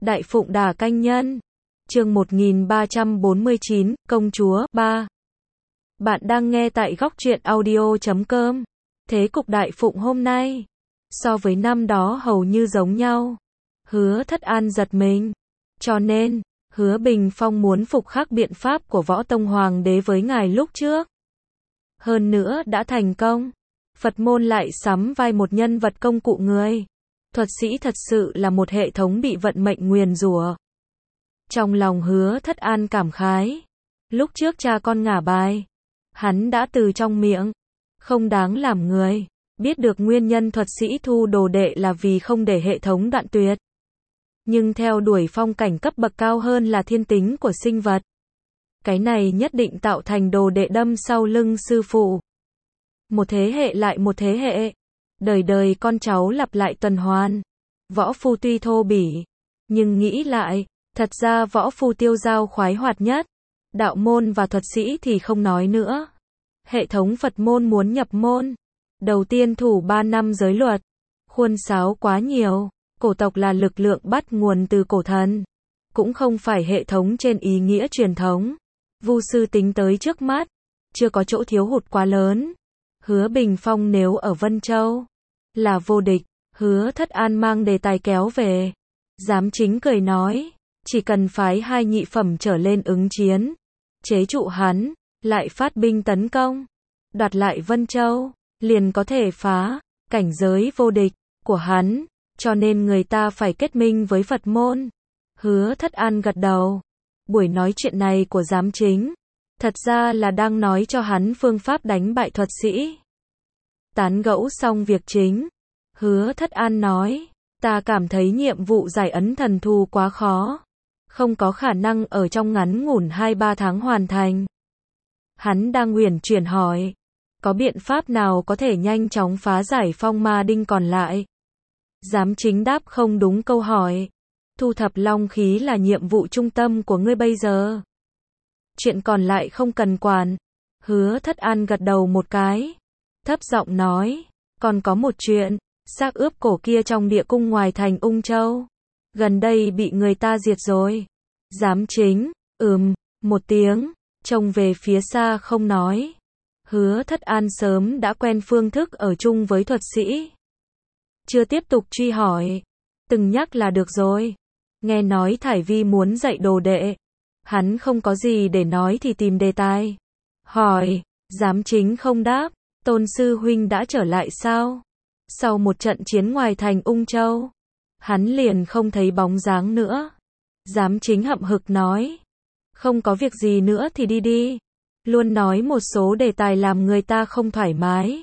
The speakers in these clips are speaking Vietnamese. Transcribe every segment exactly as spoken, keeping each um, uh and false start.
Đại Phụng Đà Canh Nhân. Chương một nghìn ba trăm bốn mươi chín, Công Chúa, ba. Bạn đang nghe tại góc truyện audio chấm com. Thế cục Đại Phụng hôm nay, so với năm đó hầu như giống nhau. Hứa Thất An giật mình. Cho nên, Hứa Bình Phong muốn phục khắc biện pháp của Võ Tông Hoàng đế với ngài lúc trước. Hơn nữa đã thành công. Phật môn lại sắm vai một nhân vật công cụ người. Thuật sĩ thật sự là một hệ thống bị vận mệnh nguyền rủa. Trong lòng Hứa Thất An cảm khái. Lúc trước cha con ngả bài, hắn đã từ trong miệng không đáng làm người, biết được nguyên nhân thuật sĩ thu đồ đệ là vì không để hệ thống đoạn tuyệt. Nhưng theo đuổi phong cảnh cấp bậc cao hơn là thiên tính của sinh vật. Cái này nhất định tạo thành đồ đệ đâm sau lưng sư phụ. Một thế hệ lại một thế hệ, đời đời con cháu lặp lại tuần hoàn. Võ phu tuy thô bỉ, nhưng nghĩ lại, thật ra võ phu tiêu dao khoái hoạt nhất. Đạo môn và thuật sĩ thì không nói nữa. Hệ thống Phật môn muốn nhập môn, đầu tiên thủ ba năm giới luật. Khuôn sáo quá nhiều. Cổ tộc là lực lượng bắt nguồn từ cổ thần, cũng không phải hệ thống trên ý nghĩa truyền thống. Vu sư tính tới trước mắt, chưa có chỗ thiếu hụt quá lớn. Hứa Bình Phong nếu ở Vân Châu là vô địch. Hứa Thất An mang đề tài kéo về. Giám chính cười nói, chỉ cần phái hai nhị phẩm trở lên ứng chiến, chế trụ hắn, lại phát binh tấn công, đoạt lại Vân Châu, liền có thể phá cảnh giới vô địch của hắn. Cho nên người ta phải kết minh với Phật môn. Hứa Thất An gật đầu. Buổi nói chuyện này của giám chính, thật ra là đang nói cho hắn phương pháp đánh bại thuật sĩ. Tán gẫu xong việc chính, Hứa Thất An nói, ta cảm thấy nhiệm vụ giải ấn thần thù quá khó, không có khả năng ở trong ngắn ngủn hai ba tháng hoàn thành. Hắn đang uyển chuyển hỏi, có biện pháp nào có thể nhanh chóng phá giải phong ma đinh còn lại? Giám chính đáp không đúng câu hỏi. Thu thập long khí là nhiệm vụ trung tâm của ngươi bây giờ. Chuyện còn lại không cần quản. Hứa Thất An gật đầu một cái, thấp giọng nói, còn có một chuyện, xác ướp cổ kia trong địa cung ngoài thành Ung Châu, gần đây bị người ta diệt rồi. Giám chính, ừm, một tiếng, trông về phía xa không nói. Hứa Thất An sớm đã quen phương thức ở chung với thuật sĩ. Chưa tiếp tục truy hỏi, từng nhắc là được rồi. Nghe nói Thải Vi muốn dạy đồ đệ, hắn không có gì để nói thì tìm đề tài. Hỏi, giám chính không đáp, Tôn sư huynh đã trở lại sao? Sau một trận chiến ngoài thành Ung Châu, hắn liền không thấy bóng dáng nữa. Giám chính hậm hực nói, không có việc gì nữa thì đi đi. Luôn nói một số đề tài làm người ta không thoải mái.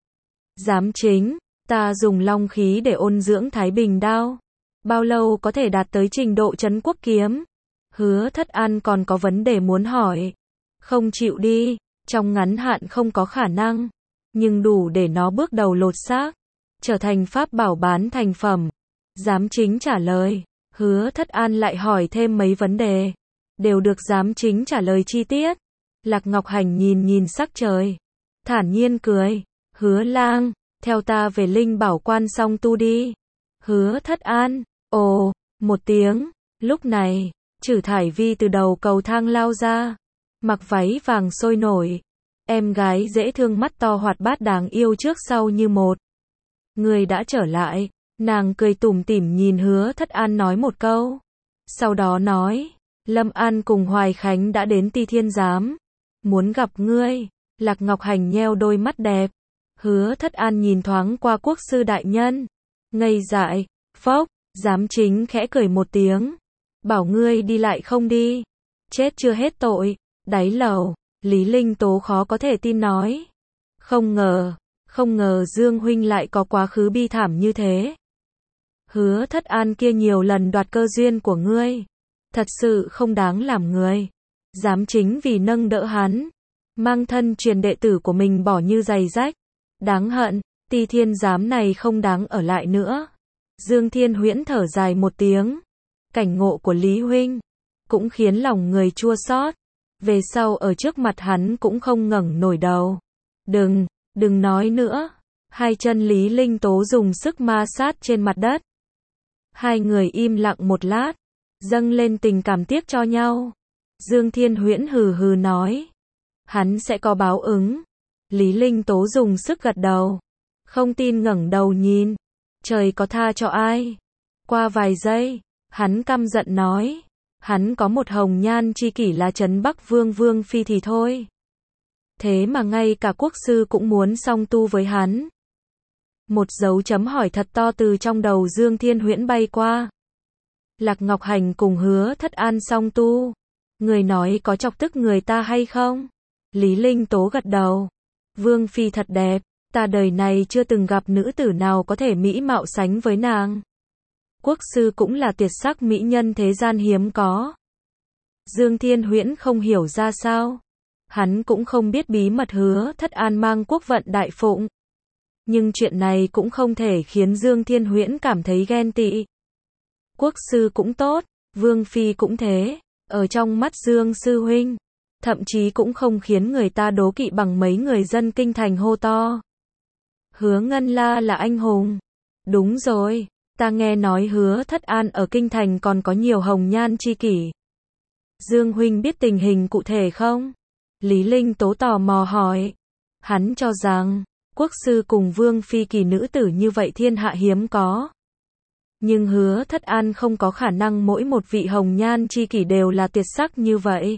Giám chính, ta dùng long khí để ôn dưỡng Thái Bình đao. Bao lâu có thể đạt tới trình độ trấn quốc kiếm? Hứa Thất An còn có vấn đề muốn hỏi. Không chịu đi, trong ngắn hạn không có khả năng, nhưng đủ để nó bước đầu lột xác, trở thành pháp bảo bán thành phẩm. Giám chính trả lời. Hứa Thất An lại hỏi thêm mấy vấn đề, đều được giám chính trả lời chi tiết. Lạc Ngọc Hành nhìn nhìn sắc trời, thản nhiên cười. Hứa lang, theo ta về Linh Bảo Quan xong tu đi. Hứa Thất An, ồ, một tiếng. Lúc này, Trử Thải Vi từ đầu cầu thang lao ra, mặc váy vàng sôi nổi. Em gái dễ thương mắt to hoạt bát đáng yêu trước sau như một. Người đã trở lại. Nàng cười tủm tỉm nhìn Hứa Thất An nói một câu. Sau đó nói, Lâm An cùng Hoài Khánh đã đến Ti Thiên Giám, muốn gặp ngươi. Lạc Ngọc Hành nheo đôi mắt đẹp. Hứa Thất An nhìn thoáng qua quốc sư đại nhân, ngây dại. Phốc, giám chính khẽ cười một tiếng, bảo ngươi đi lại không đi, chết chưa hết tội. Đáy lầu, Lý Linh Tố khó có thể tin nói, không ngờ, không ngờ Dương huynh lại có quá khứ bi thảm như thế. Hứa Thất An kia nhiều lần đoạt cơ duyên của ngươi, thật sự không đáng làm người. Giám chính vì nâng đỡ hắn, mang thân truyền đệ tử của mình bỏ như giày rách. Đáng hận, Ti Thiên Giám này không đáng ở lại nữa. Dương Thiên Huyễn thở dài một tiếng. Cảnh ngộ của Lý huynh cũng khiến lòng người chua xót. Về sau ở trước mặt hắn cũng không ngẩng nổi đầu. Đừng, đừng nói nữa. Hai chân Lý Linh Tố dùng sức ma sát trên mặt đất. Hai người im lặng một lát, dâng lên tình cảm tiếc cho nhau. Dương Thiên Huyễn hừ hừ nói, hắn sẽ có báo ứng. Lý Linh Tố dùng sức gật đầu, không tin ngẩng đầu nhìn, trời có tha cho ai. Qua vài giây, hắn căm giận nói, hắn có một hồng nhan chi kỷ là Trấn Bắc Vương Vương Phi thì thôi. Thế mà ngay cả quốc sư cũng muốn song tu với hắn. Một dấu chấm hỏi thật to từ trong đầu Dương Thiên Huyễn bay qua. Lạc Ngọc Hành cùng Hứa Thất An song tu. Người nói có chọc tức người ta hay không? Lý Linh Tố gật đầu. Vương Phi thật đẹp, ta đời này chưa từng gặp nữ tử nào có thể mỹ mạo sánh với nàng. Quốc sư cũng là tuyệt sắc mỹ nhân thế gian hiếm có. Dương Thiên Huyễn không hiểu ra sao. Hắn cũng không biết bí mật Hứa Thất An mang quốc vận đại phụng. Nhưng chuyện này cũng không thể khiến Dương Thiên Huyễn cảm thấy ghen tị. Quốc sư cũng tốt, Vương Phi cũng thế, ở trong mắt Dương Sư Huynh, thậm chí cũng không khiến người ta đố kỵ bằng mấy người dân kinh thành hô to. Hứa Ngân La là anh hùng. Đúng rồi, ta nghe nói Hứa Thất An ở kinh thành còn có nhiều hồng nhan chi kỷ. Dương Huynh biết tình hình cụ thể không? Lý Linh Tố tò mò hỏi. Hắn cho rằng, quốc sư cùng Vương Phi kỳ nữ tử như vậy thiên hạ hiếm có. Nhưng Hứa Thất An không có khả năng mỗi một vị hồng nhan chi kỷ đều là tuyệt sắc như vậy.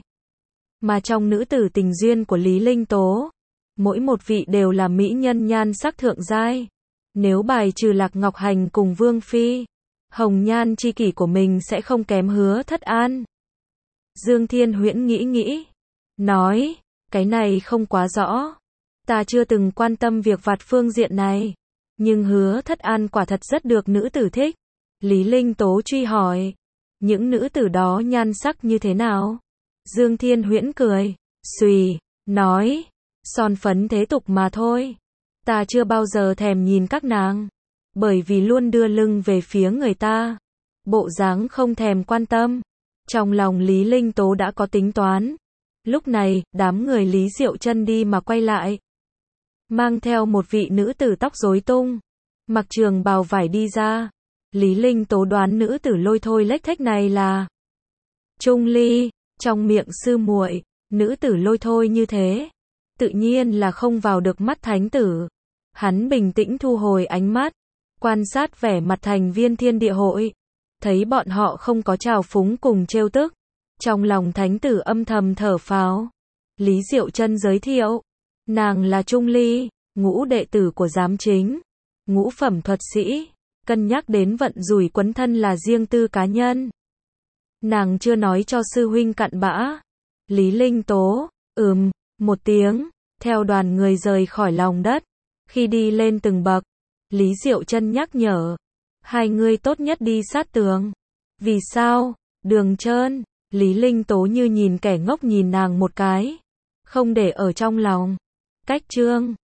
Mà trong nữ tử tình duyên của Lý Linh Tố, mỗi một vị đều là mỹ nhân nhan sắc thượng giai. Nếu bài trừ Lạc Ngọc Hành cùng Vương Phi, hồng nhan chi kỷ của mình sẽ không kém Hứa Thất An. Dương Thiên Huyễn nghĩ nghĩ, nói, cái này không quá rõ. Ta chưa từng quan tâm việc vặt phương diện này. Nhưng Hứa Thất An quả thật rất được nữ tử thích. Lý Linh Tố truy hỏi, những nữ tử đó nhan sắc như thế nào? Dương Thiên Huyễn cười, xùy, nói, son phấn thế tục mà thôi. Ta chưa bao giờ thèm nhìn các nàng, bởi vì luôn đưa lưng về phía người ta. Bộ dáng không thèm quan tâm. Trong lòng Lý Linh Tố đã có tính toán. Lúc này, đám người Lý Diệu Chân đi mà quay lại. Mang theo một vị nữ tử tóc rối tung, mặc trường bào vải đi ra. Lý Linh Tố đoán nữ tử lôi thôi lếch thếch này là Trung Ly. Trong miệng sư muội, nữ tử lôi thôi như thế, tự nhiên là không vào được mắt thánh tử. Hắn bình tĩnh thu hồi ánh mắt, quan sát vẻ mặt thành viên thiên địa hội. Thấy bọn họ không có trào phúng cùng trêu tức. Trong lòng thánh tử âm thầm thở phào. Lý Diệu Chân giới thiệu, nàng là Trung Ly, ngũ đệ tử của giám chính, ngũ phẩm thuật sĩ. Cân nhắc đến vận rủi quấn thân là riêng tư cá nhân. Nàng chưa nói cho sư huynh cặn bã. Lý Linh Tố, ừm, một tiếng, theo đoàn người rời khỏi lòng đất. Khi đi lên từng bậc, Lý Diệu Chân nhắc nhở, hai người tốt nhất đi sát tường. Vì sao? Đường trơn. Lý Linh Tố như nhìn kẻ ngốc nhìn nàng một cái, không để ở trong lòng. Cách chương